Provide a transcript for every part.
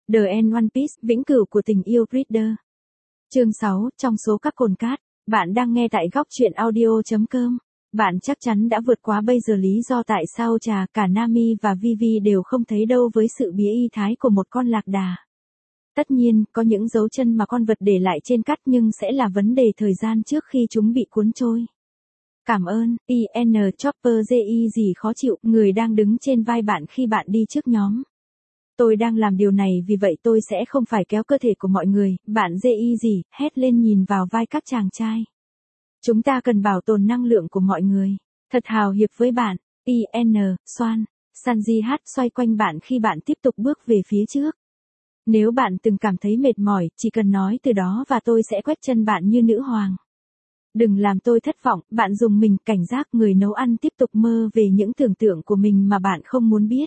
The End One Piece, vĩnh cửu của tình yêu Reader. Chương 6, trong số các cồn cát. Bạn đang nghe tại góc truyện audio.com. Bạn chắc chắn đã vượt qua bây giờ lý do tại sao cả Nami và Vivi đều không thấy đâu với sự bí y thái của một con lạc đà. Tất nhiên, có những dấu chân mà con vật để lại trên cát nhưng sẽ là vấn đề thời gian trước khi chúng bị cuốn trôi. Cảm ơn, IN Chopper Ji gì khó chịu, người đang đứng trên vai bạn khi bạn đi trước nhóm. Tôi đang làm điều này vì vậy tôi sẽ không phải kéo cơ thể của mọi người, bạn Ji gì, hét lên nhìn vào vai các chàng trai. Chúng ta cần bảo tồn năng lượng của mọi người. Thật hào hiệp với bạn, IN, Swan. Sanji hát xoay quanh bạn khi bạn tiếp tục bước về phía trước. Nếu bạn từng cảm thấy mệt mỏi, chỉ cần nói từ đó và tôi sẽ quét chân bạn như nữ hoàng. Đừng làm tôi thất vọng, bạn dùng mình, cảnh giác. Người nấu ăn tiếp tục mơ về những tưởng tượng của mình mà bạn không muốn biết.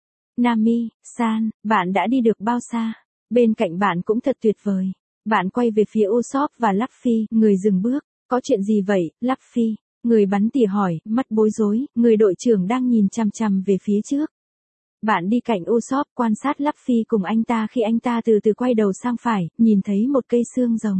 Nami, San, bạn đã đi được bao xa? Bên cạnh bạn cũng thật tuyệt vời. Bạn quay về phía Usopp và Luffy, người dừng bước. Có chuyện gì vậy, Luffy? Người bắn tỉa hỏi, mắt bối rối, người đội trưởng đang nhìn chằm chằm về phía trước. Bạn đi cạnh Usopp quan sát Luffy cùng anh ta khi anh ta từ từ quay đầu sang phải, nhìn thấy một cây xương rồng.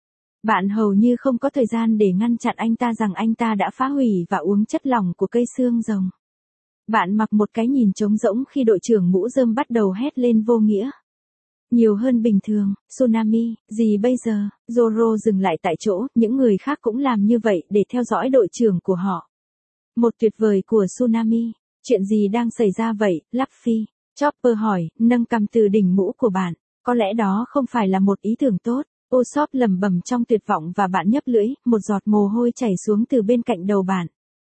Bạn hầu như không có thời gian để ngăn chặn anh ta rằng anh ta đã phá hủy và uống chất lỏng của cây xương rồng. Bạn mặc một cái nhìn trống rỗng khi đội trưởng mũ rơm bắt đầu hét lên vô nghĩa. Nhiều hơn bình thường, Tsunami, gì bây giờ? Zoro dừng lại tại chỗ, những người khác cũng làm như vậy để theo dõi đội trưởng của họ. Một tuyệt vời của Tsunami. Chuyện gì đang xảy ra vậy, Luffy? Chopper hỏi, nâng cằm từ đỉnh mũ của bạn. Có lẽ đó không phải là một ý tưởng tốt. Usopp lẩm bẩm trong tuyệt vọng và bạn nhấp lưỡi, một giọt mồ hôi chảy xuống từ bên cạnh đầu bạn.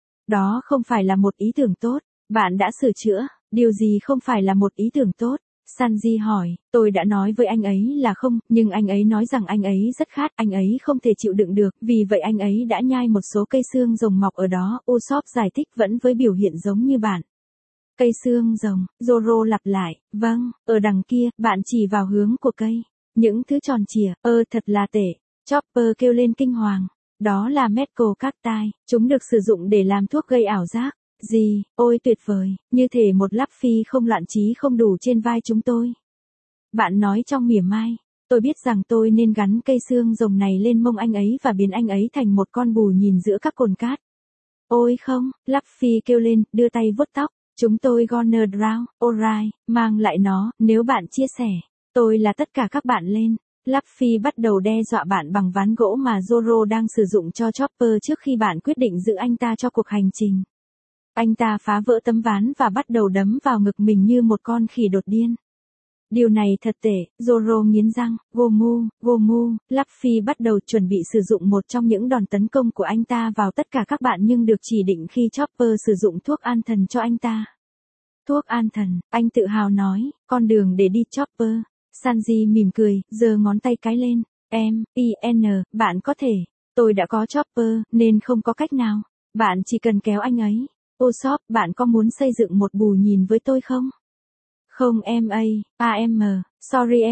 Đó không phải là một ý tưởng tốt. Bạn đã sửa chữa. Điều gì không phải là một ý tưởng tốt? Sanji hỏi, tôi đã nói với anh ấy là không, nhưng anh ấy nói rằng anh ấy rất khát, anh ấy không thể chịu đựng được, vì vậy anh ấy đã nhai một số cây xương rồng mọc ở đó. Usopp giải thích vẫn với biểu hiện giống như bạn. Cây xương rồng, Zoro lặp lại, vâng, ở đằng kia, bạn chỉ vào hướng của cây. Những thứ tròn trịa, thật là tệ. Chopper kêu lên kinh hoàng. Đó là Medical Cacti, chúng được sử dụng để làm thuốc gây ảo giác. Gì, ôi tuyệt vời, như thể một Luffy không loạn trí không đủ trên vai chúng tôi. Bạn nói trong mỉa mai, tôi biết rằng tôi nên gắn cây xương rồng này lên mông anh ấy và biến anh ấy thành một con bù nhìn giữa các cồn cát. Ôi không, Luffy kêu lên, đưa tay vuốt tóc, chúng tôi gonna drown, alright, mang lại nó, nếu bạn chia sẻ, tôi là tất cả các bạn lên. Luffy bắt đầu đe dọa bạn bằng ván gỗ mà Zoro đang sử dụng cho Chopper trước khi bạn quyết định giữ anh ta cho cuộc hành trình. Anh ta phá vỡ tấm ván và bắt đầu đấm vào ngực mình như một con khỉ đột điên. Điều này thật tệ, Zoro nghiến răng, Gomu, Luffy bắt đầu chuẩn bị sử dụng một trong những đòn tấn công của anh ta vào tất cả các bạn nhưng được chỉ định khi Chopper sử dụng thuốc an thần cho anh ta. Thuốc an thần, anh tự hào nói, con đường để đi Chopper. Sanji mỉm cười, giơ ngón tay cái lên, bạn có thể, tôi đã có Chopper, nên không có cách nào, bạn chỉ cần kéo anh ấy. Usopp, bạn có muốn xây dựng một bù nhìn với tôi không? Không sorry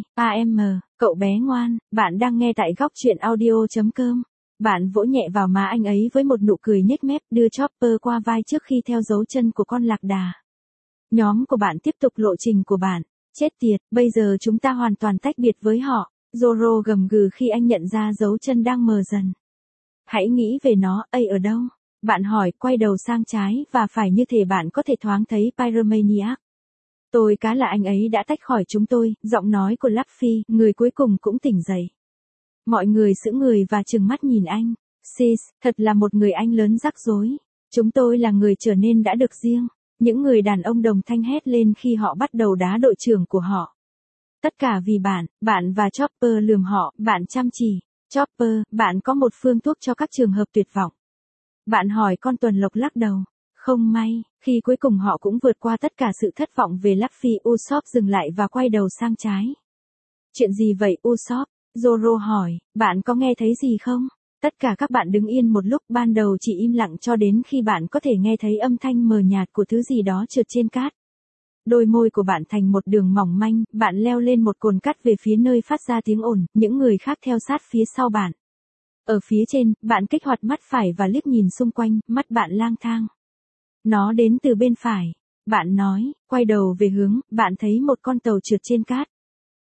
cậu bé ngoan, bạn đang nghe tại góc truyện audio.com. Bạn vỗ nhẹ vào má anh ấy với một nụ cười nhếch mép, đưa Chopper qua vai trước khi theo dấu chân của con lạc đà. Nhóm của bạn tiếp tục lộ trình của bạn. Chết tiệt, bây giờ chúng ta hoàn toàn tách biệt với họ. Zoro gầm gừ khi anh nhận ra dấu chân đang mờ dần. Hãy nghĩ về nó, ở đâu? Bạn hỏi, quay đầu sang trái và phải như thể bạn có thể thoáng thấy Pyromaniac. Tôi cá là anh ấy đã tách khỏi chúng tôi, giọng nói của Luffy, người cuối cùng cũng tỉnh dậy. Mọi người sững người và trừng mắt nhìn anh. Sis, thật là một người anh lớn rắc rối. Chúng tôi là người trở nên đã được riêng. Những người đàn ông đồng thanh hét lên khi họ bắt đầu đá đội trưởng của họ. Tất cả vì bạn và Chopper lườm họ, bạn chăm chỉ. Chopper, bạn có một phương thuốc cho các trường hợp tuyệt vọng. Bạn hỏi con tuần lộc lắc đầu. Không may, khi cuối cùng họ cũng vượt qua tất cả sự thất vọng về Luffy, Usopp dừng lại và quay đầu sang trái. Chuyện gì vậy Usopp? Zoro hỏi, bạn có nghe thấy gì không? Tất cả các bạn đứng yên một lúc, ban đầu chỉ im lặng cho đến khi bạn có thể nghe thấy âm thanh mờ nhạt của thứ gì đó trượt trên cát. Đôi môi của bạn thành một đường mỏng manh, bạn leo lên một cồn cát về phía nơi phát ra tiếng ồn, những người khác theo sát phía sau bạn. Ở phía trên, bạn kích hoạt mắt phải và liếc nhìn xung quanh, mắt bạn lang thang. Nó đến từ bên phải. Bạn nói, quay đầu về hướng, bạn thấy một con tàu trượt trên cát.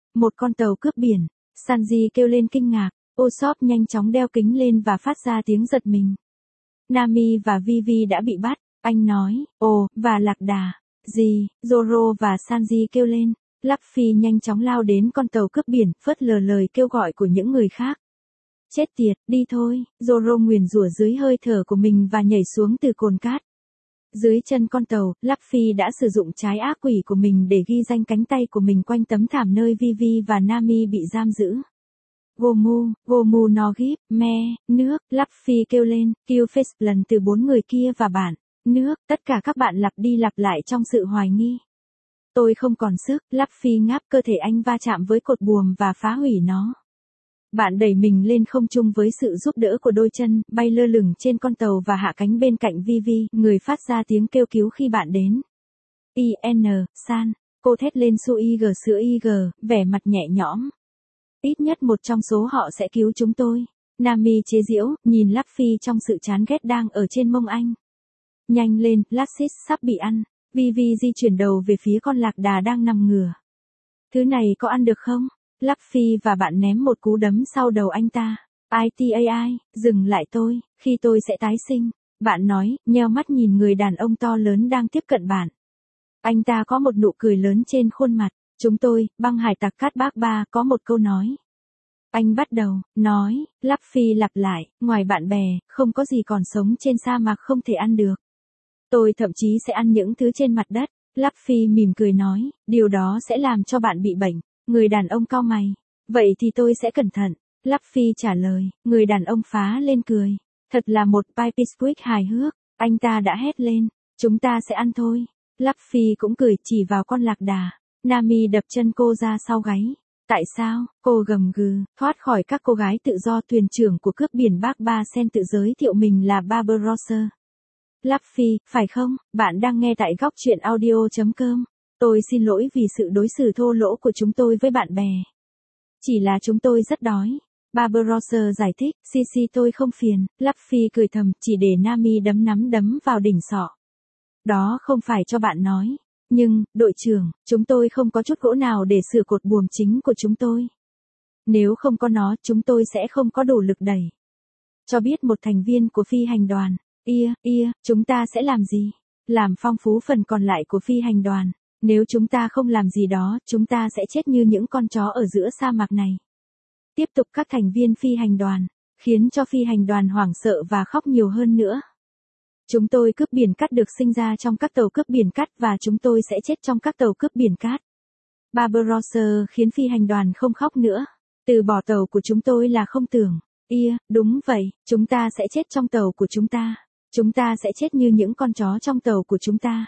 Một con tàu cướp biển. Sanji kêu lên kinh ngạc. Usopp nhanh chóng đeo kính lên và phát ra tiếng giật mình. Nami và Vivi đã bị bắt. Anh nói, ồ, và lạc đà. Gì? Zoro và Sanji kêu lên. Luffy nhanh chóng lao đến con tàu cướp biển, phớt lờ lời kêu gọi của những người khác. Chết tiệt, đi thôi. Zoro nguyền rủa dưới hơi thở của mình và nhảy xuống từ cồn cát. Dưới chân con tàu, Luffy đã sử dụng trái ác quỷ của mình để ghi danh cánh tay của mình quanh tấm thảm nơi Vivi và Nami bị giam giữ. Gomu no gip, nước, Luffy kêu lên, kill face lần từ 4 người kia và bạn, nước, tất cả các bạn lặp đi lặp lại trong sự hoài nghi. Tôi không còn sức, Luffy ngáp cơ thể anh va chạm với cột buồm và phá hủy nó. Bạn đẩy mình lên không trung với sự giúp đỡ của đôi chân, bay lơ lửng trên con tàu và hạ cánh bên cạnh Vivi, người phát ra tiếng kêu cứu khi bạn đến. San, cô thét lên Suig, vẻ mặt nhẹ nhõm. Ít nhất một trong số họ sẽ cứu chúng tôi. Nami chế giễu, nhìn Luffy trong sự chán ghét đang ở trên mông anh. Nhanh lên, Lassis sắp bị ăn. Vivi di chuyển đầu về phía con lạc đà đang nằm ngửa. Thứ này có ăn được không? Luffy và bạn ném một cú đấm sau đầu anh ta. ITAI, dừng lại tôi, khi tôi sẽ tái sinh. Bạn nói, nheo mắt nhìn người đàn ông to lớn đang tiếp cận bạn. Anh ta có một nụ cười lớn trên khuôn mặt. Chúng tôi, băng hải tặc Cát Bác Ba, có một câu nói. Anh bắt đầu, nói, Luffy lặp lại, ngoài bạn bè, không có gì còn sống trên sa mạc không thể ăn được. Tôi thậm chí sẽ ăn những thứ trên mặt đất. Luffy mỉm cười nói, điều đó sẽ làm cho bạn bị bệnh. Người đàn ông cau mày. Vậy thì tôi sẽ cẩn thận. Luffy trả lời, người đàn ông phá lên cười. Thật là một Pipe Squid hài hước. Anh ta đã hét lên, chúng ta sẽ ăn thôi. Luffy cũng cười chỉ vào con lạc đà. Nami đập chân cô ra sau gáy. Tại sao? Cô gầm gừ, thoát khỏi các cô gái tự do. Thuyền trưởng của cướp biển Bác Ba Sen tự giới thiệu mình là Barbarossa. Luffy, phải không? Bạn đang nghe tại góc truyện audio.com. Tôi xin lỗi vì sự đối xử thô lỗ của chúng tôi với bạn bè. Chỉ là chúng tôi rất đói. Barbarossa giải thích, Sisi tôi không phiền. Luffy cười thầm, chỉ để Nami đấm vào đỉnh sọ. Đó không phải cho bạn nói. Nhưng, đội trưởng, chúng tôi không có chút gỗ nào để sửa cột buồm chính của chúng tôi. Nếu không có nó, chúng tôi sẽ không có đủ lực đẩy. Cho biết một thành viên của phi hành đoàn. Chúng ta sẽ làm gì? Làm phong phú phần còn lại của phi hành đoàn. Nếu chúng ta không làm gì đó, chúng ta sẽ chết như những con chó ở giữa sa mạc này. Tiếp tục các thành viên phi hành đoàn, khiến cho phi hành đoàn hoảng sợ và khóc nhiều hơn nữa. Chúng tôi cướp biển cát được sinh ra trong các tàu cướp biển cát và chúng tôi sẽ chết trong các tàu cướp biển cát. Barbarossa khiến phi hành đoàn không khóc nữa. Từ bỏ tàu của chúng tôi là không tưởng. Đúng vậy, chúng ta sẽ chết trong tàu của chúng ta. Chúng ta sẽ chết như những con chó trong tàu của chúng ta.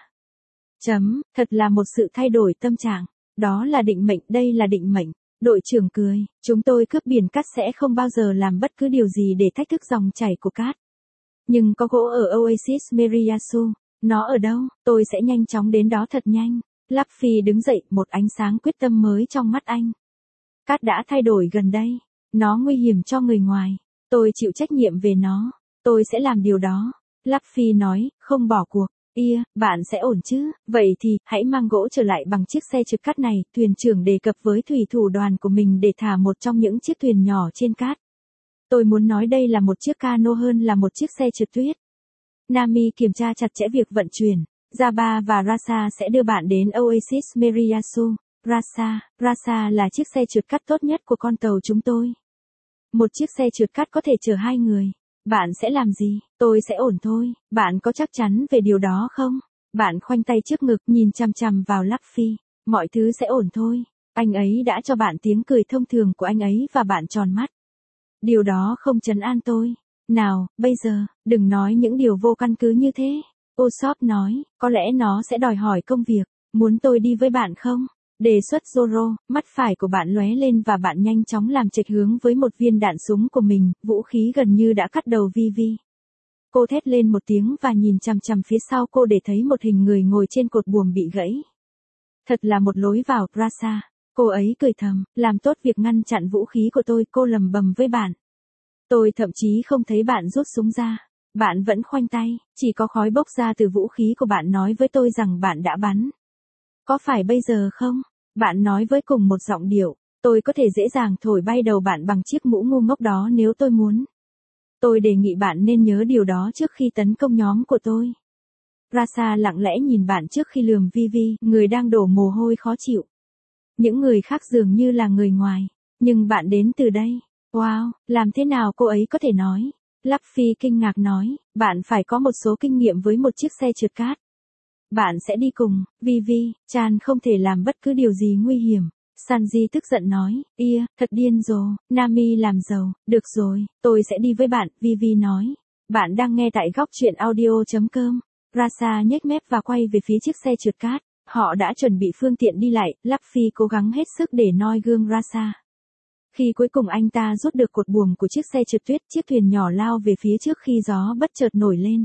Thật là một sự thay đổi tâm trạng. Đó là định mệnh, đây là định mệnh. Đội trưởng cười, chúng tôi cướp biển cát sẽ không bao giờ làm bất cứ điều gì để thách thức dòng chảy của cát. Nhưng có gỗ ở Oasis Meriyasu. Nó ở đâu? Tôi sẽ nhanh chóng đến đó thật nhanh. Luffy đứng dậy, một ánh sáng quyết tâm mới trong mắt anh. Cát đã thay đổi gần đây. Nó nguy hiểm cho người ngoài. Tôi chịu trách nhiệm về nó. Tôi sẽ làm điều đó. Luffy nói, không bỏ cuộc. Bạn sẽ ổn chứ? Vậy thì, hãy mang gỗ trở lại bằng chiếc xe trượt cát này. Thuyền trưởng đề cập với thủy thủ đoàn của mình để thả một trong những chiếc thuyền nhỏ trên cát. Tôi muốn nói đây là một chiếc cano hơn là một chiếc xe trượt tuyết. Nami kiểm tra chặt chẽ việc vận chuyển. Zaba và Rasa sẽ đưa bạn đến Oasis Meriyasu. Rasa là chiếc xe trượt cát tốt nhất của con tàu chúng tôi. Một chiếc xe trượt cát có thể chở 2 người. Bạn sẽ làm gì? Tôi sẽ ổn thôi. Bạn có chắc chắn về điều đó không? Bạn khoanh tay trước ngực nhìn chằm chằm vào Luffy. Mọi thứ sẽ ổn thôi. Anh ấy đã cho bạn tiếng cười thông thường của anh ấy và bạn tròn mắt. Điều đó không trấn an tôi. Nào, bây giờ, đừng nói những điều vô căn cứ như thế. Usopp nói, có lẽ nó sẽ đòi hỏi công việc. Muốn tôi đi với bạn không? Đề xuất Zoro, mắt phải của bạn lóe lên và bạn nhanh chóng làm chệch hướng với một viên đạn súng của mình, vũ khí gần như đã cắt đầu Vivi. Cô thét lên một tiếng và nhìn chằm chằm phía sau cô để thấy một hình người ngồi trên cột buồm bị gãy. Thật là một lối vào, Rasa. Cô ấy cười thầm, làm tốt việc ngăn chặn vũ khí của tôi, cô lầm bầm với bạn. Tôi thậm chí không thấy bạn rút súng ra. Bạn vẫn khoanh tay, chỉ có khói bốc ra từ vũ khí của bạn nói với tôi rằng bạn đã bắn. Có phải bây giờ không? Bạn nói với cùng một giọng điệu. Tôi có thể dễ dàng thổi bay đầu bạn bằng chiếc mũ ngu ngốc đó nếu tôi muốn. Tôi đề nghị bạn nên nhớ điều đó trước khi tấn công nhóm của tôi. Rasa lặng lẽ nhìn bạn trước khi lườm Vivi, người đang đổ mồ hôi khó chịu. Những người khác dường như là người ngoài. Nhưng bạn đến từ đây. Wow, làm thế nào cô ấy có thể nói? Luffy kinh ngạc nói, bạn phải có một số kinh nghiệm với một chiếc xe trượt cát. Bạn sẽ đi cùng, Vivi, Chan không thể làm bất cứ điều gì nguy hiểm. Sanji tức giận nói, thật điên rồ, Nami làm giàu, được rồi, tôi sẽ đi với bạn, Vivi nói. Bạn đang nghe tại góc truyện audio.com. Rasa nhếch mép và quay về phía chiếc xe trượt cát. Họ đã chuẩn bị phương tiện đi lại, Luffy cố gắng hết sức để noi gương Rasa. Khi cuối cùng anh ta rút được cột buồm của chiếc xe trượt tuyết, chiếc thuyền nhỏ lao về phía trước khi gió bất chợt nổi lên.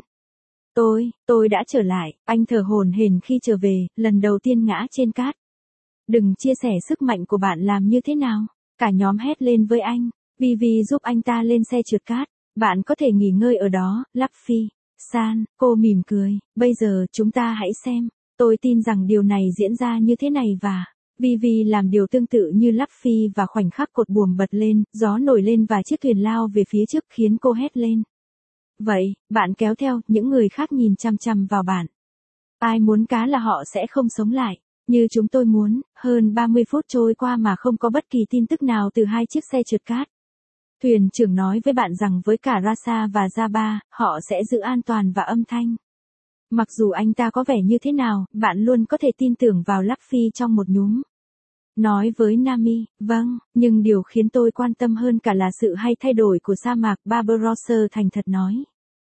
Tôi đã trở lại, anh thở hổn hển khi trở về, lần đầu tiên ngã trên cát. Đừng chia sẻ sức mạnh của bạn làm như thế nào. Cả nhóm hét lên với anh. Vivi giúp anh ta lên xe trượt cát. Bạn có thể nghỉ ngơi ở đó, Luffy. San, cô mỉm cười. Bây giờ chúng ta hãy xem. Tôi tin rằng điều này diễn ra như thế này và... Vivi làm điều tương tự như Luffy và khoảnh khắc cột buồm bật lên, gió nổi lên và chiếc thuyền lao về phía trước khiến cô hét lên. Vậy, bạn kéo theo, những người khác nhìn chằm chằm vào bạn. Ai muốn cá là họ sẽ không sống lại. Như chúng tôi muốn, hơn 30 phút trôi qua mà không có bất kỳ tin tức nào từ hai chiếc xe trượt cát. Thuyền trưởng nói với bạn rằng với cả Rasa và Zaba, họ sẽ giữ an toàn và âm thanh. Mặc dù anh ta có vẻ như thế nào, bạn luôn có thể tin tưởng vào Luffy trong một nhúm. Nói với Nami, vâng, nhưng điều khiến tôi quan tâm hơn cả là sự hay thay đổi của sa mạc, Barbarossa thành thật nói.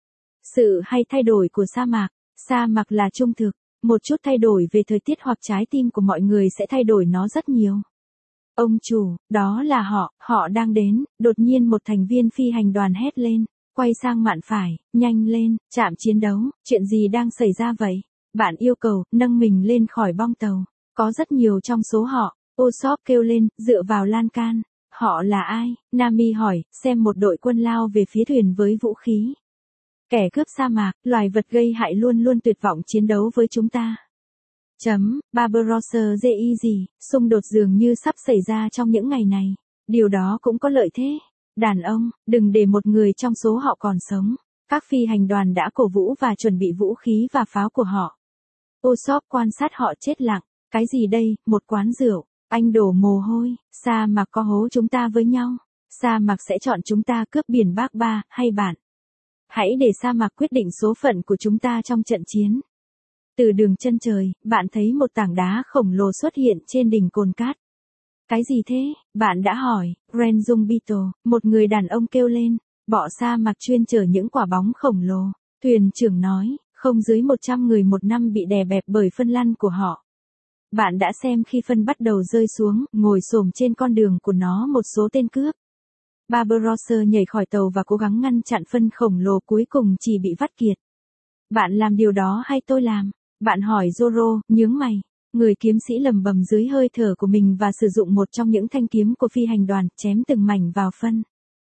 Sự hay thay đổi của sa mạc là trung thực. Một chút thay đổi về thời tiết hoặc trái tim của mọi người sẽ thay đổi nó rất nhiều. Ông chủ, đó là họ đang đến, đột nhiên một thành viên phi hành đoàn hét lên, quay sang mạn phải, nhanh lên, chạm chiến đấu, chuyện gì đang xảy ra vậy? Bạn yêu cầu, nâng mình lên khỏi bong tàu, có rất nhiều trong số họ, Usopp kêu lên, dựa vào lan can, họ là ai? Nami hỏi, xem một đội quân lao về phía thuyền với vũ khí. Kẻ cướp sa mạc, loài vật gây hại luôn luôn tuyệt vọng chiến đấu với chúng ta. Barbarossa gì, xung đột dường như sắp xảy ra trong những ngày này. Điều đó cũng có lợi thế. Đàn ông, đừng để một người trong số họ còn sống. Các phi hành đoàn đã cổ vũ và chuẩn bị vũ khí và pháo của họ. Usopp quan sát họ chết lặng. Cái gì đây, một quán rượu. Anh đổ mồ hôi, sa mạc có hố chúng ta với nhau. Sa mạc sẽ chọn chúng ta cướp biển Bác Ba, hay bạn? Hãy để sa mạc quyết định số phận của chúng ta trong trận chiến. Từ đường chân trời, bạn thấy một tảng đá khổng lồ xuất hiện trên đỉnh cồn cát. Cái gì thế? Bạn đã hỏi. Renzung Beetle, một người đàn ông kêu lên. Bọ sa mạc chuyên chở những quả bóng khổng lồ. Thuyền trưởng nói, không dưới 100 người một năm bị đè bẹp bởi phân lăn của họ. Bạn đã xem khi phân bắt đầu rơi xuống, ngồi xổm trên con đường của nó một số tên cướp. Barbarossa nhảy khỏi tàu và cố gắng ngăn chặn phân khổng lồ cuối cùng chỉ bị vắt kiệt. Bạn làm điều đó hay tôi làm? Bạn hỏi Zoro, nhướng mày. Người kiếm sĩ lầm bầm dưới hơi thở của mình và sử dụng một trong những thanh kiếm của phi hành đoàn, chém từng mảnh vào phân.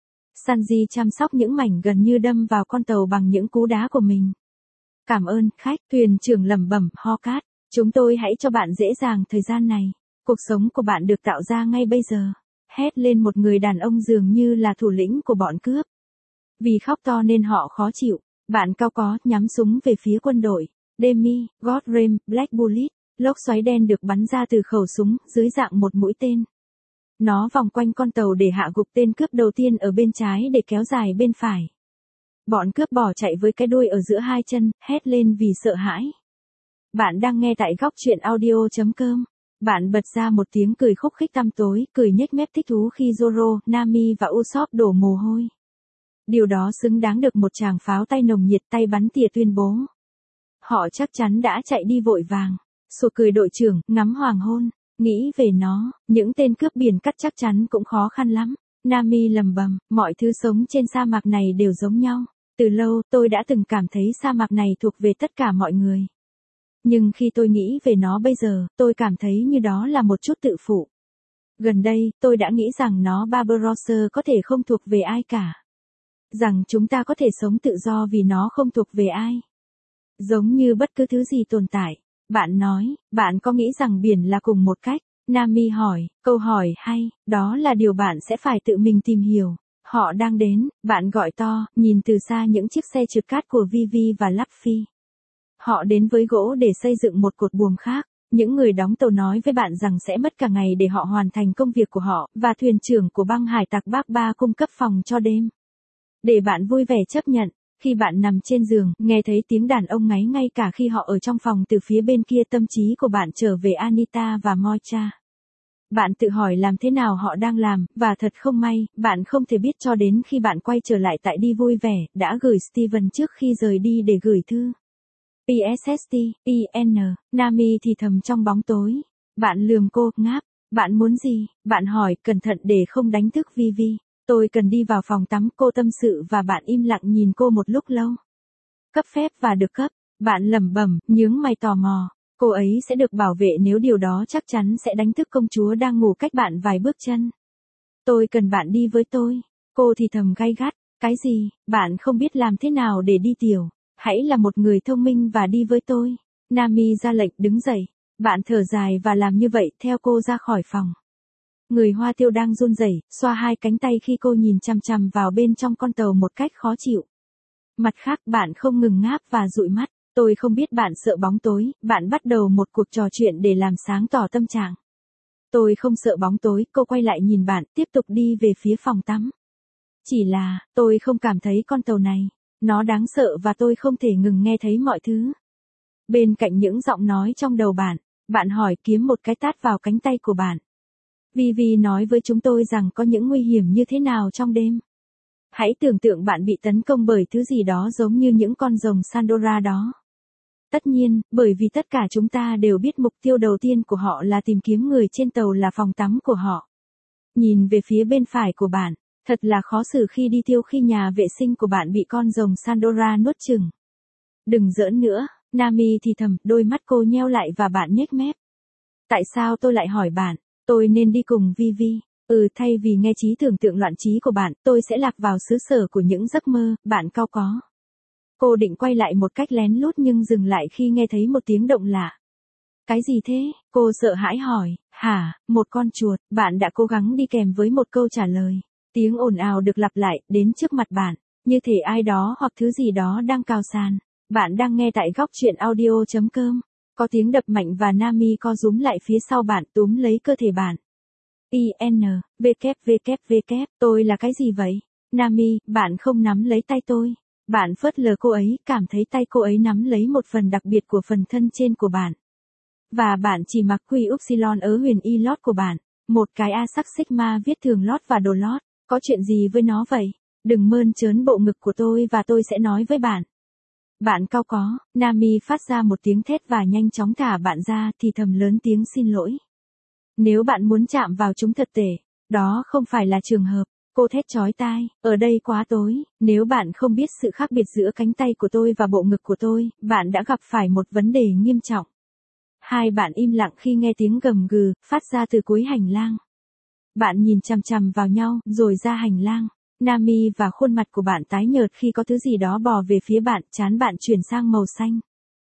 Sanji chăm sóc những mảnh gần như đâm vào con tàu bằng những cú đá của mình. Cảm ơn, khách, thuyền trưởng lẩm bẩm, ho cát. Chúng tôi hãy cho bạn dễ dàng thời gian này. Cuộc sống của bạn được tạo ra ngay bây giờ. Hét lên một người đàn ông dường như là thủ lĩnh của bọn cướp. Vì khóc to nên họ khó chịu. Bạn cao có, nhắm súng về phía quân đội. Demi, Godrem, Black Bullet. Lốc xoáy đen được bắn ra từ khẩu súng, dưới dạng một mũi tên. Nó vòng quanh con tàu để hạ gục tên cướp đầu tiên ở bên trái để kéo dài bên phải. Bọn cướp bỏ chạy với cái đuôi ở giữa hai chân, hét lên vì sợ hãi. Bạn đang nghe tại góc truyện audio.com. Bạn bật ra một tiếng cười khúc khích tăm tối, cười nhếch mép thích thú khi Zoro, Nami và Usopp đổ mồ hôi. Điều đó xứng đáng được một tràng pháo tay nồng nhiệt tay bắn tỉa tuyên bố. Họ chắc chắn đã chạy đi vội vàng. Sủa cười đội trưởng, ngắm hoàng hôn, nghĩ về nó, những tên cướp biển cắt chắc chắn cũng khó khăn lắm. Nami lầm bầm, mọi thứ sống trên sa mạc này đều giống nhau. Từ lâu, tôi đã từng cảm thấy sa mạc này thuộc về tất cả mọi người. Nhưng khi tôi nghĩ về nó bây giờ, tôi cảm thấy như đó là một chút tự phụ. Gần đây, tôi đã nghĩ rằng nó Barbarossa có thể không thuộc về ai cả. Rằng chúng ta có thể sống tự do vì nó không thuộc về ai. Giống như bất cứ thứ gì tồn tại. Bạn nói, bạn có nghĩ rằng biển là cùng một cách, Nami hỏi, câu hỏi hay, đó là điều bạn sẽ phải tự mình tìm hiểu. Họ đang đến, bạn gọi to, nhìn từ xa những chiếc xe trượt cát của Vivi và Luffy. Họ đến với gỗ để xây dựng một cột buồm khác. Những người đóng tàu nói với bạn rằng sẽ mất cả ngày để họ hoàn thành công việc của họ, và thuyền trưởng của băng hải tặc Bác Ba cung cấp phòng cho đêm. Để bạn vui vẻ chấp nhận, khi bạn nằm trên giường, nghe thấy tiếng đàn ông ngáy ngay cả khi họ ở trong phòng từ phía bên kia, tâm trí của bạn trở về Anita và Mocha. Bạn tự hỏi làm thế nào họ đang làm, và thật không may, bạn không thể biết cho đến khi bạn quay trở lại tại đi vui vẻ, đã gửi Steven trước khi rời đi để gửi thư. PSST, IN, Nami thì thầm trong bóng tối. Bạn lườm cô, ngáp. Bạn muốn gì? Bạn hỏi, cẩn thận để không đánh thức Vivi. Tôi cần đi vào phòng tắm, cô tâm sự, và bạn im lặng nhìn cô một lúc lâu. Cấp phép và được cấp. Bạn lẩm bẩm, nhướng mày tò mò. Cô ấy sẽ được bảo vệ nếu điều đó chắc chắn sẽ đánh thức công chúa đang ngủ cách bạn vài bước chân. Tôi cần bạn đi với tôi. Cô thì thầm gay gắt. Cái gì? Bạn không biết làm thế nào để đi tiểu. Hãy là một người thông minh và đi với tôi. Nami ra lệnh đứng dậy. Bạn thở dài và làm như vậy theo cô ra khỏi phòng. Người Hoa Tiêu đang run rẩy, xoa hai cánh tay khi cô nhìn chằm chằm vào bên trong con tàu một cách khó chịu. Mặt khác, bạn không ngừng ngáp và dụi mắt. Tôi không biết bạn sợ bóng tối, bạn bắt đầu một cuộc trò chuyện để làm sáng tỏ tâm trạng. Tôi không sợ bóng tối, cô quay lại nhìn bạn, tiếp tục đi về phía phòng tắm. Chỉ là, tôi không cảm thấy con tàu này. Nó đáng sợ và tôi không thể ngừng nghe thấy mọi thứ. Bên cạnh những giọng nói trong đầu bạn, bạn hỏi kiếm một cái tát vào cánh tay của bạn. Vivi nói với chúng tôi rằng có những nguy hiểm như thế nào trong đêm. Hãy tưởng tượng bạn bị tấn công bởi thứ gì đó giống như những con rồng Sandora đó. Tất nhiên, bởi vì tất cả chúng ta đều biết mục tiêu đầu tiên của họ là tìm kiếm người trên tàu là phòng tắm của họ. Nhìn về phía bên phải của bạn, thật là khó xử khi đi tiêu khi nhà vệ sinh của bạn bị con rồng Sandora nuốt chửng. Đừng giỡn nữa, Nami thì thầm, đôi mắt cô nheo lại và bạn nhếch mép. Tại sao tôi lại hỏi bạn, tôi nên đi cùng Vivi? Thay vì nghe trí tưởng tượng loạn trí của bạn, tôi sẽ lạc vào xứ sở của những giấc mơ, bạn cau có. Cô định quay lại một cách lén lút nhưng dừng lại khi nghe thấy một tiếng động lạ. Cái gì thế? Cô sợ hãi hỏi. Hả, một con chuột. Bạn đã cố gắng đi kèm với một câu trả lời. Tiếng ồn ào được lặp lại, đến trước mặt bạn. Như thể ai đó hoặc thứ gì đó đang cào sàn. Bạn đang nghe tại góc truyện audio.com. Có tiếng đập mạnh và Nami co rúm lại phía sau bạn, túm lấy cơ thể bạn. WWW, tôi là cái gì vậy? Nami, bạn không nắm lấy tay tôi. Bạn phớt lờ cô ấy, cảm thấy tay cô ấy nắm lấy một phần đặc biệt của phần thân trên của bạn. Và bạn chỉ mặc quy upsilon ở huyền y lót của bạn. Một cái A sắc sigma viết thường lót và đồ lót. Có chuyện gì với nó vậy? Đừng mơn trớn bộ ngực của tôi và tôi sẽ nói với bạn. Bạn cau có, Nami phát ra một tiếng thét và nhanh chóng thả bạn ra, thì thầm lớn tiếng xin lỗi. Nếu bạn muốn chạm vào chúng thật tệ, đó không phải là trường hợp. Cô thét chói tai, ở đây quá tối, nếu bạn không biết sự khác biệt giữa cánh tay của tôi và bộ ngực của tôi, bạn đã gặp phải một vấn đề nghiêm trọng. Hai bạn im lặng khi nghe tiếng gầm gừ, phát ra từ cuối hành lang. Bạn nhìn chằm chằm vào nhau, rồi ra hành lang. Nami và khuôn mặt của bạn tái nhợt khi có thứ gì đó bò về phía bạn, trán bạn chuyển sang màu xanh.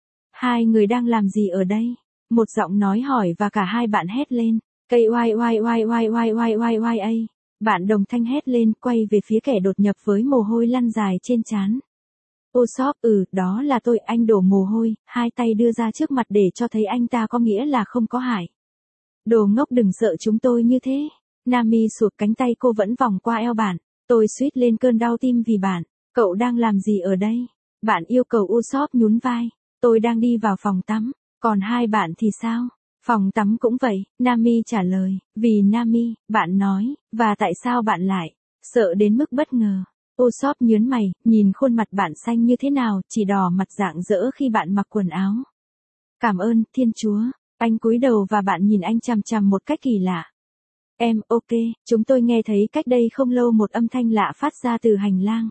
Hai người đang làm gì ở đây? Một giọng nói hỏi và cả hai bạn hét lên. Cây oai oai oai oai oai oai oai oai a. Bạn đồng thanh hét lên, quay về phía kẻ đột nhập với mồ hôi lăn dài trên trán. Usopp, đó là tôi, anh đổ mồ hôi, hai tay đưa ra trước mặt để cho thấy anh ta có nghĩa là không có hại. Đồ ngốc, đừng sợ chúng tôi như thế. Nami sụp cánh tay cô vẫn vòng qua eo bạn. Tôi suýt lên cơn đau tim vì bạn. Cậu đang làm gì ở đây? Bạn yêu cầu. Usopp nhún vai. Tôi đang đi vào phòng tắm. Còn hai bạn thì sao? Phòng tắm cũng vậy, Nami trả lời. Vì Nami, bạn nói, và tại sao bạn lại sợ đến mức bất ngờ? Usopp nhớn mày, nhìn khuôn mặt bạn xanh như thế nào, chỉ đỏ mặt rạng rỡ khi bạn mặc quần áo. Cảm ơn, Thiên Chúa. Anh cúi đầu và bạn nhìn anh chằm chằm một cách kỳ lạ. Ok, chúng tôi nghe thấy cách đây không lâu một âm thanh lạ phát ra từ hành lang.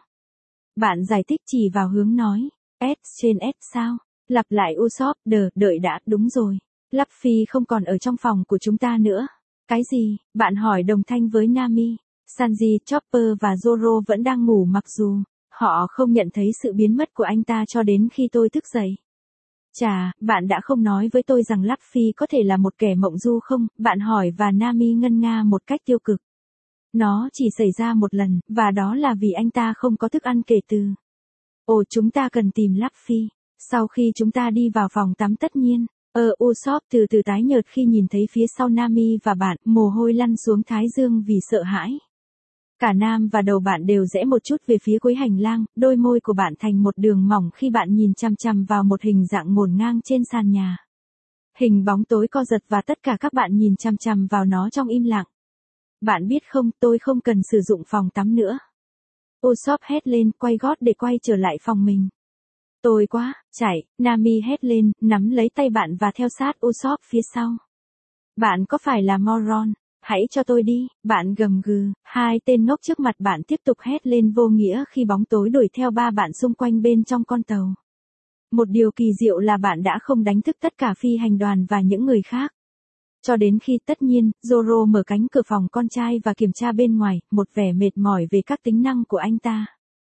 Bạn giải thích chỉ vào hướng nói. S trên S sao? Lặp lại Usopp, đợi đã, đúng rồi. Luffy không còn ở trong phòng của chúng ta nữa. Cái gì? Bạn hỏi đồng thanh với Nami. Sanji, Chopper và Zoro vẫn đang ngủ mặc dù họ không nhận thấy sự biến mất của anh ta cho đến khi tôi thức dậy. Chà, bạn đã không nói với tôi rằng Luffy có thể là một kẻ mộng du không? Bạn hỏi và Nami ngân nga một cách tiêu cực. Nó chỉ xảy ra một lần, và đó là vì anh ta không có thức ăn kể từ. Ồ, chúng ta cần tìm Luffy. Sau khi chúng ta đi vào phòng tắm tất nhiên. Usopp từ từ tái nhợt khi nhìn thấy phía sau Nami và bạn, mồ hôi lăn xuống thái dương vì sợ hãi. Cả Nam và đầu bạn đều rẽ một chút về phía cuối hành lang, đôi môi của bạn thành một đường mỏng khi bạn nhìn chằm chằm vào một hình dạng ngổn ngang trên sàn nhà. Hình bóng tối co giật và tất cả các bạn nhìn chằm chằm vào nó trong im lặng. Bạn biết không, tôi không cần sử dụng phòng tắm nữa. Usopp hét lên, quay gót để quay trở lại phòng mình. Tôi quá, chạy, Nami hét lên, nắm lấy tay bạn và theo sát Usopp phía sau. Bạn có phải là moron? Hãy cho tôi đi, bạn gầm gừ, hai tên ngốc trước mặt bạn tiếp tục hét lên vô nghĩa khi bóng tối đuổi theo ba bạn xung quanh bên trong con tàu. Một điều kỳ diệu là bạn đã không đánh thức tất cả phi hành đoàn và những người khác. Cho đến khi tất nhiên, Zoro mở cánh cửa phòng con trai và kiểm tra bên ngoài, một vẻ mệt mỏi về các tính năng của anh ta.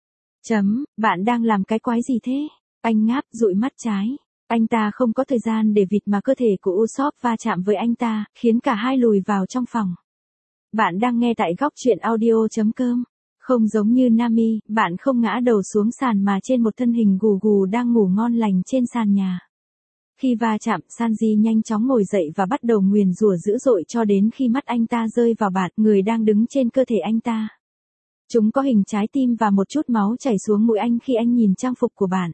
Bạn đang làm cái quái gì thế? Anh ngáp dụi mắt trái. Anh ta không có thời gian để vịt mà cơ thể của Usopp va chạm với anh ta, khiến cả hai lùi vào trong phòng. Bạn đang nghe tại góc truyện audio.com. Không giống như Nami, bạn không ngã đầu xuống sàn mà trên một thân hình gù gù đang ngủ ngon lành trên sàn nhà. Khi va chạm, Sanji nhanh chóng ngồi dậy và bắt đầu nguyền rủa dữ dội cho đến khi mắt anh ta rơi vào bạn, người đang đứng trên cơ thể anh ta. Chúng có hình trái tim và một chút máu chảy xuống mũi anh khi anh nhìn trang phục của bạn.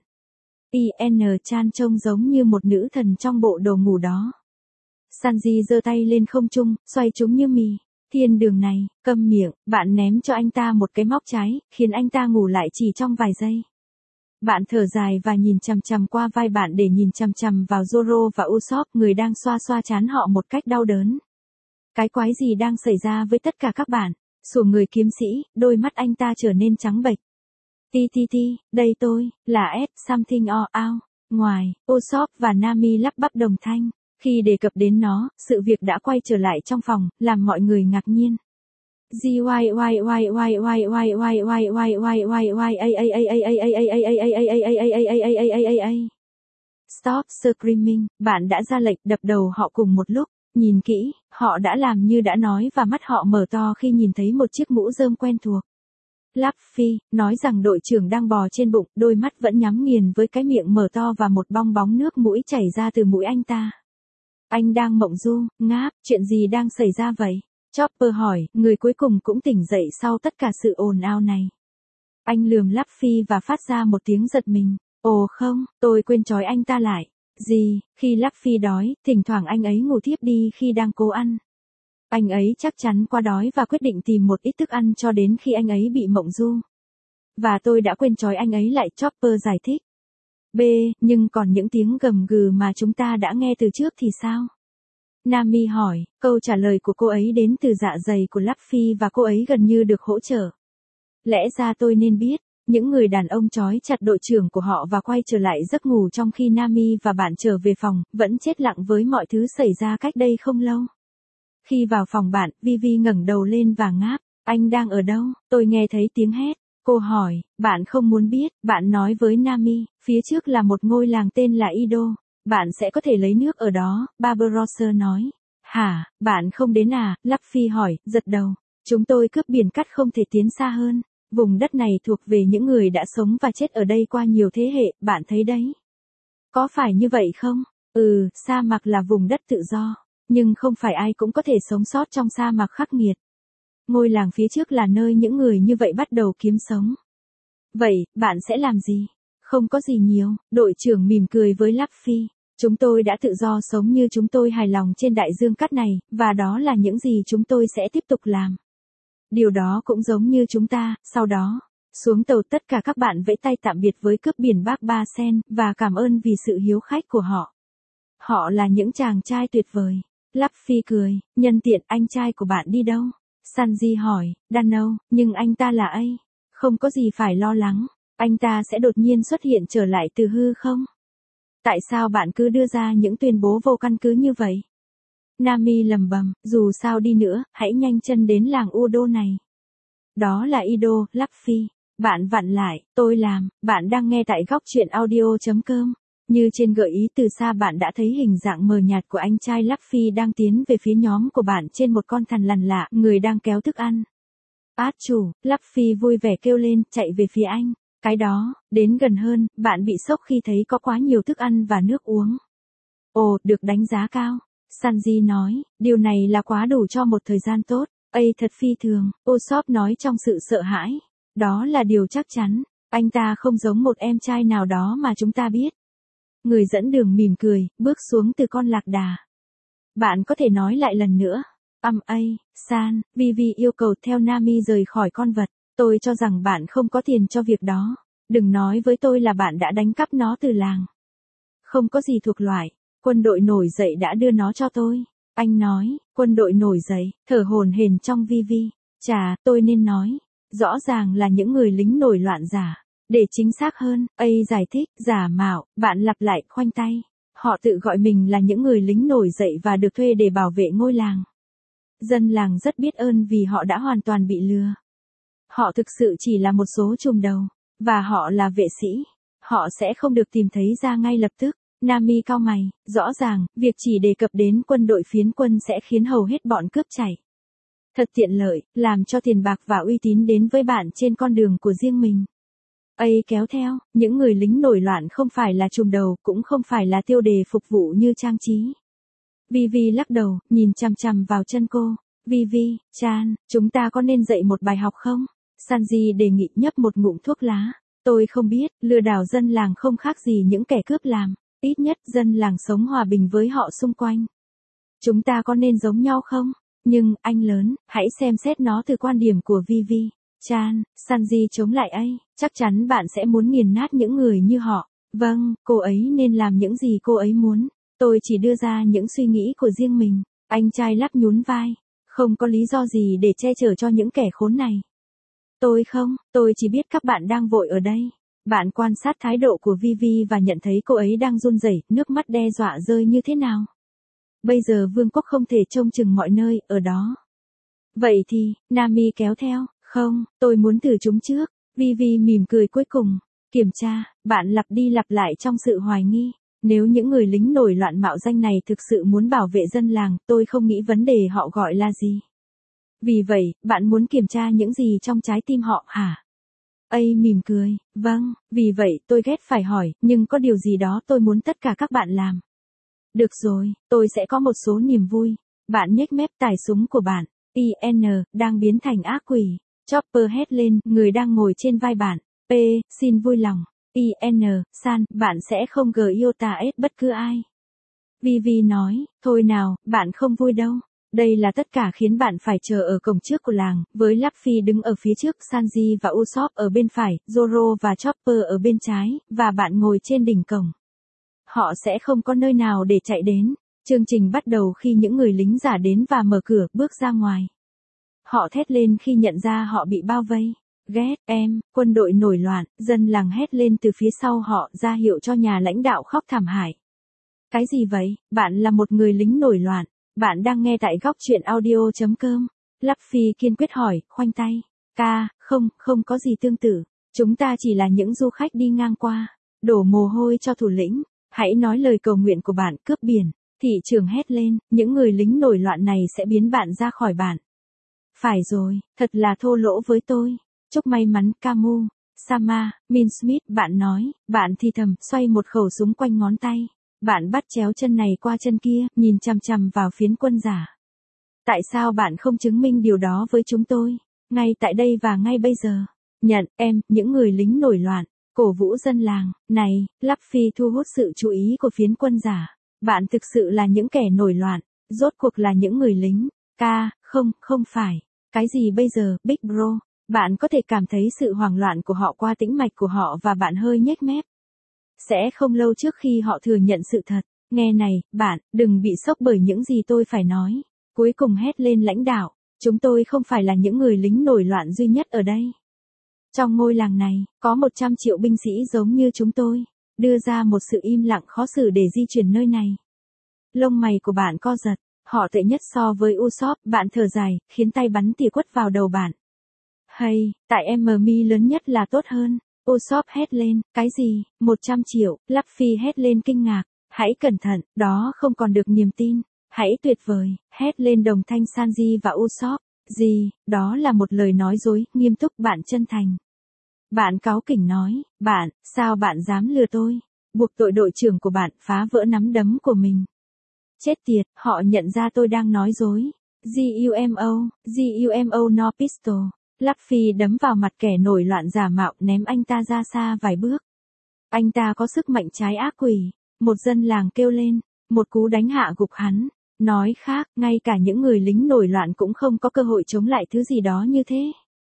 Chan trông giống như một nữ thần trong bộ đồ ngủ đó. Sanji giơ tay lên không trung, xoay chúng như mì. Thiên đường này, câm miệng, bạn ném cho anh ta một cái móc trái, khiến anh ta ngủ lại chỉ trong vài giây. Bạn thở dài và nhìn chằm chằm qua vai bạn để nhìn chằm chằm vào Zoro và Usopp, người đang xoa xoa trán họ một cách đau đớn. Cái quái gì đang xảy ra với tất cả các bạn? Sủa người kiếm sĩ, đôi mắt anh ta trở nên trắng bệch. Đây tôi, là something or out. Ngoài, Usopp và Nami lắp bắp đồng thanh. Khi đề cập đến nó, sự việc đã quay trở lại trong phòng, làm mọi người ngạc nhiên. Stop screaming, bạn đã ra lệnh đập đầu họ cùng một lúc. Nhìn kỹ, họ đã làm như đã nói và mắt họ mở to khi nhìn thấy một chiếc mũ rơm quen thuộc. Luffy nói rằng đội trưởng đang bò trên bụng, đôi mắt vẫn nhắm nghiền với cái miệng mở to và một bong bóng nước mũi chảy ra từ mũi anh ta. Anh đang mộng du, ngáp, chuyện gì đang xảy ra vậy? Chopper hỏi, người cuối cùng cũng tỉnh dậy sau tất cả sự ồn ào này. Anh lườm Luffy và phát ra một tiếng giật mình. Ồ không, tôi quên trói anh ta lại. Gì, khi Luffy đói, thỉnh thoảng anh ấy ngủ thiếp đi khi đang cố ăn. Anh ấy chắc chắn quá đói và quyết định tìm một ít thức ăn cho đến khi anh ấy bị mộng du. Và tôi đã quên trói anh ấy lại, Chopper giải thích. Nhưng còn những tiếng gầm gừ mà chúng ta đã nghe từ trước thì sao? Nami hỏi, câu trả lời của cô ấy đến từ dạ dày của Luffy và cô ấy gần như được hỗ trợ. Lẽ ra tôi nên biết, những người đàn ông trói chặt đội trưởng của họ và quay trở lại giấc ngủ trong khi Nami và bạn trở về phòng, vẫn chết lặng với mọi thứ xảy ra cách đây không lâu. Khi vào phòng bạn, Vivi ngẩng đầu lên và ngáp, anh đang ở đâu? Tôi nghe thấy tiếng hét. Cô hỏi, bạn không muốn biết, bạn nói với Nami, phía trước là một ngôi làng tên là Ido. Bạn sẽ có thể lấy nước ở đó, Barbarossa nói. Hả, bạn không đến à? Luffy hỏi, giật đầu. Chúng tôi cướp biển cắt không thể tiến xa hơn. Vùng đất này thuộc về những người đã sống và chết ở đây qua nhiều thế hệ, bạn thấy đấy. Có phải như vậy không? Sa mạc là vùng đất tự do. Nhưng không phải ai cũng có thể sống sót trong sa mạc khắc nghiệt. Ngôi làng phía trước là nơi những người như vậy bắt đầu kiếm sống. Vậy, bạn sẽ làm gì? Không có gì nhiều, đội trưởng mỉm cười với Luffy. Chúng tôi đã tự do sống như chúng tôi hài lòng trên đại dương cát này, và đó là những gì chúng tôi sẽ tiếp tục làm. Điều đó cũng giống như chúng ta, sau đó, xuống tàu tất cả các bạn vẫy tay tạm biệt với cướp biển bác Ba Sen, và cảm ơn vì sự hiếu khách của họ. Họ là những chàng trai tuyệt vời. Luffy cười, nhân tiện anh trai của bạn đi đâu? Sanji hỏi, Dano, nhưng anh ta là ai? Không có gì phải lo lắng, anh ta sẽ đột nhiên xuất hiện trở lại từ hư không? Tại sao bạn cứ đưa ra những tuyên bố vô căn cứ như vậy? Nami lầm bầm, dù sao đi nữa, hãy nhanh chân đến làng Udo này. Đó là Ido, Luffy. Bạn vặn lại, tôi làm, bạn đang nghe tại góc truyện audio.com. Như trên gợi ý từ xa bạn đã thấy hình dạng mờ nhạt của anh trai Luffy đang tiến về phía nhóm của bạn trên một con thằn lằn lạ, người đang kéo thức ăn. Át chủ, Luffy vui vẻ kêu lên, chạy về phía anh. Cái đó, đến gần hơn, bạn bị sốc khi thấy có quá nhiều thức ăn và nước uống. Ồ, được đánh giá cao. Sanji nói, điều này là quá đủ cho một thời gian tốt. Thật phi thường, Usopp nói trong sự sợ hãi. Đó là điều chắc chắn, anh ta không giống một em trai nào đó mà chúng ta biết. Người dẫn đường mỉm cười, bước xuống từ con lạc đà. Bạn có thể nói lại lần nữa. San, Vivi yêu cầu theo Nami rời khỏi con vật. Tôi cho rằng bạn không có tiền cho việc đó. Đừng nói với tôi là bạn đã đánh cắp nó từ làng. Không có gì thuộc loại. Quân đội nổi dậy đã đưa nó cho tôi. Anh nói, quân đội nổi dậy, thở hổn hển trong Vivi. Chà, tôi nên nói. Rõ ràng là những người lính nổi loạn giả. Để chính xác hơn, giải thích, giả mạo, bạn lặp lại, khoanh tay. Họ tự gọi mình là những người lính nổi dậy và được thuê để bảo vệ ngôi làng. Dân làng rất biết ơn vì họ đã hoàn toàn bị lừa. Họ thực sự chỉ là một số trùm đầu, và họ là vệ sĩ. Họ sẽ không được tìm thấy ra ngay lập tức. Nami cau mày, rõ ràng, việc chỉ đề cập đến quân đội phiến quân sẽ khiến hầu hết bọn cướp chạy. Thật tiện lợi, làm cho tiền bạc và uy tín đến với bạn trên con đường của riêng mình. Kéo theo, những người lính nổi loạn không phải là trùm đầu, cũng không phải là tiêu đề phục vụ như trang trí. Vivi lắc đầu, nhìn chằm chằm vào chân cô. Vivi, Chan, chúng ta có nên dạy một bài học không? Sanji đề nghị, nhấp một ngụm thuốc lá. Tôi không biết, lừa đảo dân làng không khác gì những kẻ cướp làm. Ít nhất dân làng sống hòa bình với họ xung quanh. Chúng ta có nên giống nhau không? Nhưng, anh lớn, hãy xem xét nó từ quan điểm của Vivi. Chan, Sanji chống lại chắc chắn bạn sẽ muốn nghiền nát những người như họ. Vâng, cô ấy nên làm những gì cô ấy muốn. Tôi chỉ đưa ra những suy nghĩ của riêng mình. Anh trai lắc nhún vai. Không có lý do gì để che chở cho những kẻ khốn này. Tôi chỉ biết các bạn đang vội ở đây. Bạn quan sát thái độ của Vivi và nhận thấy cô ấy đang run rẩy, nước mắt đe dọa rơi như thế nào. Bây giờ vương quốc không thể trông chừng mọi nơi, ở đó. Vậy thì, Nami kéo theo, không, tôi muốn thử chúng trước. Vivi mỉm cười cuối cùng. Kiểm tra, bạn lặp đi lặp lại trong sự hoài nghi. Nếu những người lính nổi loạn mạo danh này thực sự muốn bảo vệ dân làng, tôi không nghĩ vấn đề họ gọi là gì. Vì vậy, bạn muốn kiểm tra những gì trong trái tim họ hả? Mỉm cười, vâng, vì vậy tôi ghét phải hỏi, nhưng có điều gì đó tôi muốn tất cả các bạn làm. Được rồi, tôi sẽ có một số niềm vui. Bạn nhếch mép, tải súng của bạn. Đang biến thành ác quỷ. Chopper hét lên, người đang ngồi trên vai bạn. Xin vui lòng. San, bạn sẽ không Iota bất cứ ai. Vivi nói, thôi nào, bạn không vui đâu. Đây là tất cả khiến bạn phải chờ ở cổng trước của làng, với Luffy đứng ở phía trước, Sanji và Usopp ở bên phải, Zoro và Chopper ở bên trái, và bạn ngồi trên đỉnh cổng. Họ sẽ không có nơi nào để chạy đến. Chương trình bắt đầu khi những người lính giả đến và mở cửa, bước ra ngoài. Họ thét lên khi nhận ra họ bị bao vây. Quân đội nổi loạn, dân làng hét lên từ phía sau họ, ra hiệu cho nhà lãnh đạo khóc thảm hại. Cái gì vậy? Bạn là một người lính nổi loạn. Bạn đang nghe tại góc truyện audio.com. Luffy kiên quyết hỏi, khoanh tay. Không có gì tương tự. Chúng ta chỉ là những du khách đi ngang qua. Đổ mồ hôi cho thủ lĩnh. Hãy nói lời cầu nguyện của bạn, cướp biển. Thị trưởng hét lên, những người lính nổi loạn này sẽ biến bạn ra khỏi bạn. Phải rồi, thật là thô lỗ với tôi. Chúc may mắn, Camu. Sama, Minsmith, bạn nói, bạn thì thầm, xoay một khẩu súng quanh ngón tay. Bạn bắt chéo chân này qua chân kia, nhìn chằm chằm vào phiến quân giả. Tại sao bạn không chứng minh điều đó với chúng tôi? Ngay tại đây và ngay bây giờ. Nhận, những người lính nổi loạn, cổ vũ dân làng. Này, Luffy thu hút sự chú ý của phiến quân giả. Bạn thực sự là những kẻ nổi loạn, rốt cuộc là những người lính. Không phải. Cái gì bây giờ, Big Bro? Bạn có thể cảm thấy sự hoảng loạn của họ qua tĩnh mạch của họ và bạn hơi nhếch mép. Sẽ không lâu trước khi họ thừa nhận sự thật. Nghe này, bạn, đừng bị sốc bởi những gì tôi phải nói. Cuối cùng hét lên lãnh đạo. Chúng tôi không phải là những người lính nổi loạn duy nhất ở đây. Trong ngôi làng này, có 100 triệu binh sĩ giống như chúng tôi. Đưa ra một sự im lặng khó xử để di chuyển nơi này. Lông mày của bạn co giật. Họ tệ nhất so với Usopp, bạn thở dài, khiến tay bắn tỉa quất vào đầu bạn. Hay, tại Emmy lớn nhất là tốt hơn. Usopp hét lên, cái gì, 100 triệu, Luffy hét lên kinh ngạc, hãy cẩn thận, đó không còn được niềm tin, hãy tuyệt vời, hét lên đồng thanh Sanji và Usopp, gì, đó là một lời nói dối, nghiêm túc bạn chân thành. Bạn cáu kỉnh nói, bạn, sao bạn dám lừa tôi, buộc tội đội trưởng của bạn phá vỡ nắm đấm của mình. Chết tiệt, họ nhận ra tôi đang nói dối. GUMO no pistol. Luffy đấm vào mặt kẻ nổi loạn giả mạo ném anh ta ra xa vài bước. Anh ta có sức mạnh trái ác quỷ. Một dân làng kêu lên, một cú đánh hạ gục hắn. Nói khác, ngay cả những người lính nổi loạn cũng không có cơ hội chống lại thứ gì đó như thế.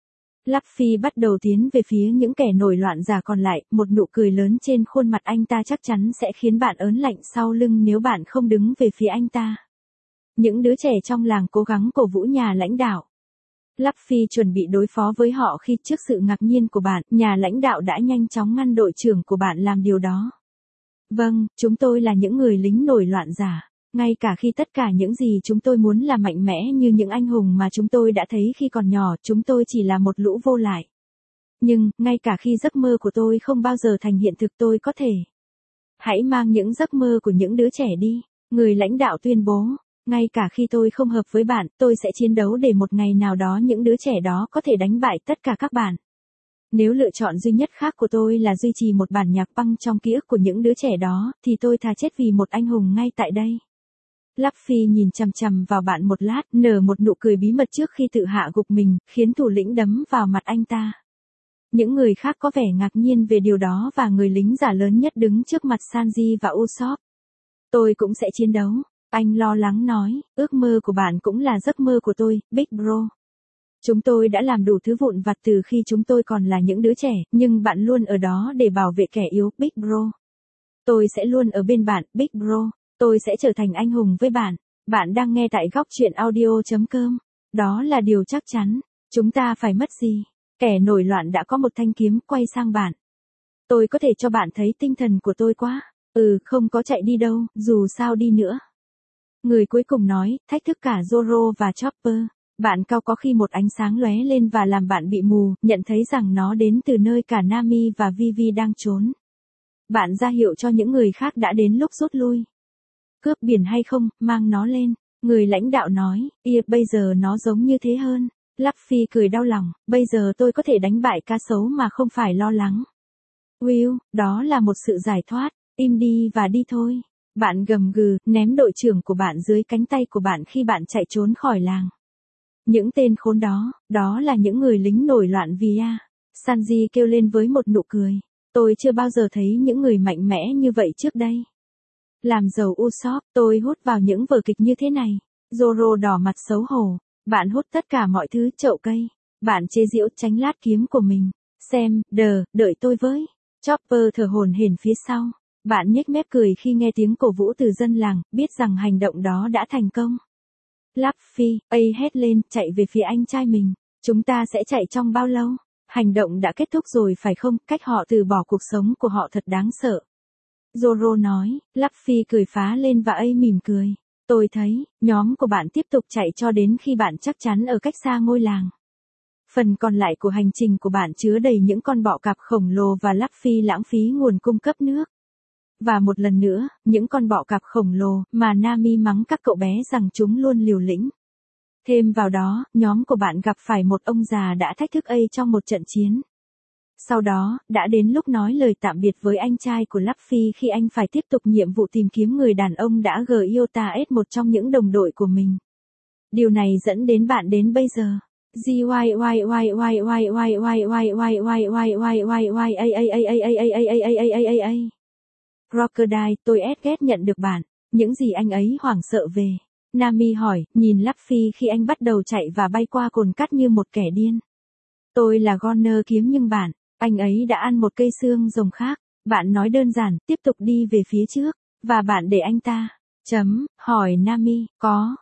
Luffy bắt đầu tiến về phía những kẻ nổi loạn giả còn lại, một nụ cười lớn trên khuôn mặt anh ta chắc chắn sẽ khiến bạn ớn lạnh sau lưng nếu bạn không đứng về phía anh ta. Những đứa trẻ trong làng cố gắng cổ vũ nhà lãnh đạo. Luffy chuẩn bị đối phó với họ khi trước sự ngạc nhiên của bạn, nhà lãnh đạo đã nhanh chóng ngăn đội trưởng của bạn làm điều đó. Vâng, chúng tôi là những người lính nổi loạn giả. Ngay cả khi tất cả những gì chúng tôi muốn là mạnh mẽ như những anh hùng mà chúng tôi đã thấy khi còn nhỏ, chúng tôi chỉ là một lũ vô lại. Nhưng, ngay cả khi giấc mơ của tôi không bao giờ thành hiện thực tôi có thể. Hãy mang những giấc mơ của những đứa trẻ đi, người lãnh đạo tuyên bố. Ngay cả khi tôi không hợp với bạn, tôi sẽ chiến đấu để một ngày nào đó những đứa trẻ đó có thể đánh bại tất cả các bạn. Nếu lựa chọn duy nhất khác của tôi là duy trì một bản nhạc băng trong ký ức của những đứa trẻ đó, thì tôi thà chết vì một anh hùng ngay tại đây. Luffy nhìn chằm chằm vào bạn một lát, nở một nụ cười bí mật trước khi tự hạ gục mình, khiến thủ lĩnh đấm vào mặt anh ta. Những người khác có vẻ ngạc nhiên về điều đó và người lính giả lớn nhất đứng trước mặt Sanji và Usopp. Tôi cũng sẽ chiến đấu. Anh lo lắng nói, ước mơ của bạn cũng là giấc mơ của tôi, Big Bro. Chúng tôi đã làm đủ thứ vụn vặt từ khi chúng tôi còn là những đứa trẻ, nhưng bạn luôn ở đó để bảo vệ kẻ yếu, Big Bro. Tôi sẽ luôn ở bên bạn, Big Bro. Tôi sẽ trở thành anh hùng với bạn. Bạn đang nghe tại góc truyện audio.com. Đó là điều chắc chắn. Chúng ta phải mất gì? Kẻ nổi loạn đã có một thanh kiếm quay sang bạn. Tôi có thể cho bạn thấy tinh thần của tôi quá. Không có chạy đi đâu, dù sao đi nữa. Người cuối cùng nói, thách thức cả Zoro và Chopper. Bạn cao có khi một ánh sáng lóe lên và làm bạn bị mù, nhận thấy rằng nó đến từ nơi cả Nami và Vivi đang trốn. Bạn ra hiệu cho những người khác đã đến lúc rút lui. Cướp biển hay không, mang nó lên. Người lãnh đạo nói, bây giờ nó giống như thế hơn. Luffy cười đau lòng, bây giờ tôi có thể đánh bại cá sấu mà không phải lo lắng. Will, đó là một sự giải thoát, im đi và đi thôi. Bạn gầm gừ, ném đội trưởng của bạn dưới cánh tay của bạn khi bạn chạy trốn khỏi làng. Những tên khốn đó, đó là những người lính nổi loạn vì Sanji kêu lên với một nụ cười. Tôi chưa bao giờ thấy những người mạnh mẽ như vậy trước đây. Làm giàu Usopp, tôi hút vào những vở kịch như thế này. Zoro đỏ mặt xấu hổ. Bạn hút tất cả mọi thứ, chậu cây. Bạn chế giễu tránh lát kiếm của mình. Xem, đợi tôi với. Chopper thở hổn hển phía sau. Bạn nhếch mép cười khi nghe tiếng cổ vũ từ dân làng, biết rằng hành động đó đã thành công. Luffy, hét lên, chạy về phía anh trai mình. Chúng ta sẽ chạy trong bao lâu? Hành động đã kết thúc rồi phải không? Cách họ từ bỏ cuộc sống của họ thật đáng sợ. Zoro nói, Luffy cười phá lên và mỉm cười. Tôi thấy, nhóm của bạn tiếp tục chạy cho đến khi bạn chắc chắn ở cách xa ngôi làng. Phần còn lại của hành trình của bạn chứa đầy những con bọ cạp khổng lồ và Luffy lãng phí nguồn cung cấp nước. Và một lần nữa, những con bọ cạp khổng lồ mà Nami mắng các cậu bé rằng chúng luôn liều lĩnh. Thêm vào đó, nhóm của bạn gặp phải một ông già đã thách thức trong một trận chiến. Sau đó, đã đến lúc nói lời tạm biệt với anh trai của Luffy khi anh phải tiếp tục nhiệm vụ tìm kiếm người đàn ông đã Gyota S một trong những đồng đội của mình. Điều này dẫn đến bạn đến bây giờ. Crocodile, tôi ghét nhận được bạn. Những gì anh ấy hoảng sợ về. Nami hỏi, nhìn Luffy khi anh bắt đầu chạy và bay qua cồn cát như một kẻ điên. Tôi là Goner kiếm nhưng anh ấy đã ăn một cây xương rồng khác. Bạn nói đơn giản, tiếp tục đi về phía trước. Và bạn để anh ta. Hỏi Nami, có,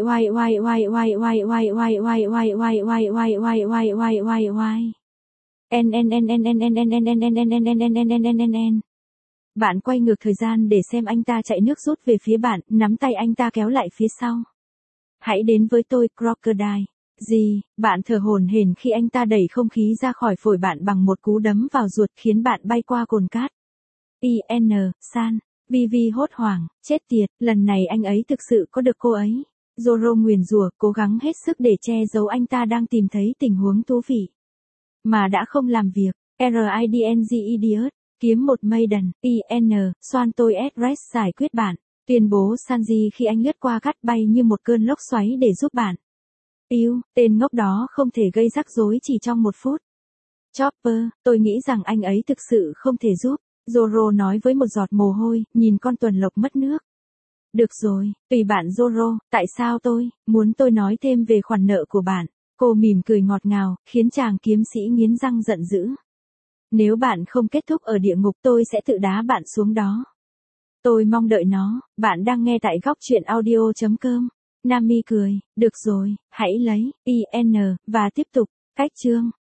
Bạn quay ngược thời gian để xem anh ta chạy nước rút về phía bạn, nắm tay anh ta kéo lại phía sau. Hãy đến với tôi, Crocodile. Gì, bạn thở hổn hển khi anh ta đẩy không khí ra khỏi phổi bạn bằng một cú đấm vào ruột khiến bạn bay qua cồn cát. IN, San, Vivi hốt hoảng, chết tiệt, lần này anh ấy thực sự có được cô ấy. Zoro nguyền rủa, cố gắng hết sức để che giấu anh ta đang tìm thấy tình huống thú vị. Mà đã không làm việc. RIDNG idiot, kiếm một Maiden, IN, Soan tôi S giải quyết bạn. Tuyên bố Sanji khi anh lướt qua cát bay như một cơn lốc xoáy để giúp bạn. Tên ngốc đó không thể gây rắc rối chỉ trong 1 phút. Chopper, tôi nghĩ rằng anh ấy thực sự không thể giúp. Zoro nói với một giọt mồ hôi, nhìn con tuần lộc mất nước. Được rồi, tùy bạn Zoro, tại sao muốn tôi nói thêm về khoản nợ của bạn? Cô mỉm cười ngọt ngào, khiến chàng kiếm sĩ nghiến răng giận dữ. Nếu bạn không kết thúc ở địa ngục tôi sẽ tự đá bạn xuống đó. Tôi mong đợi nó, bạn đang nghe tại góc truyện audio.com. Nami cười, được rồi, hãy lấy, IN, và tiếp tục, cách chương.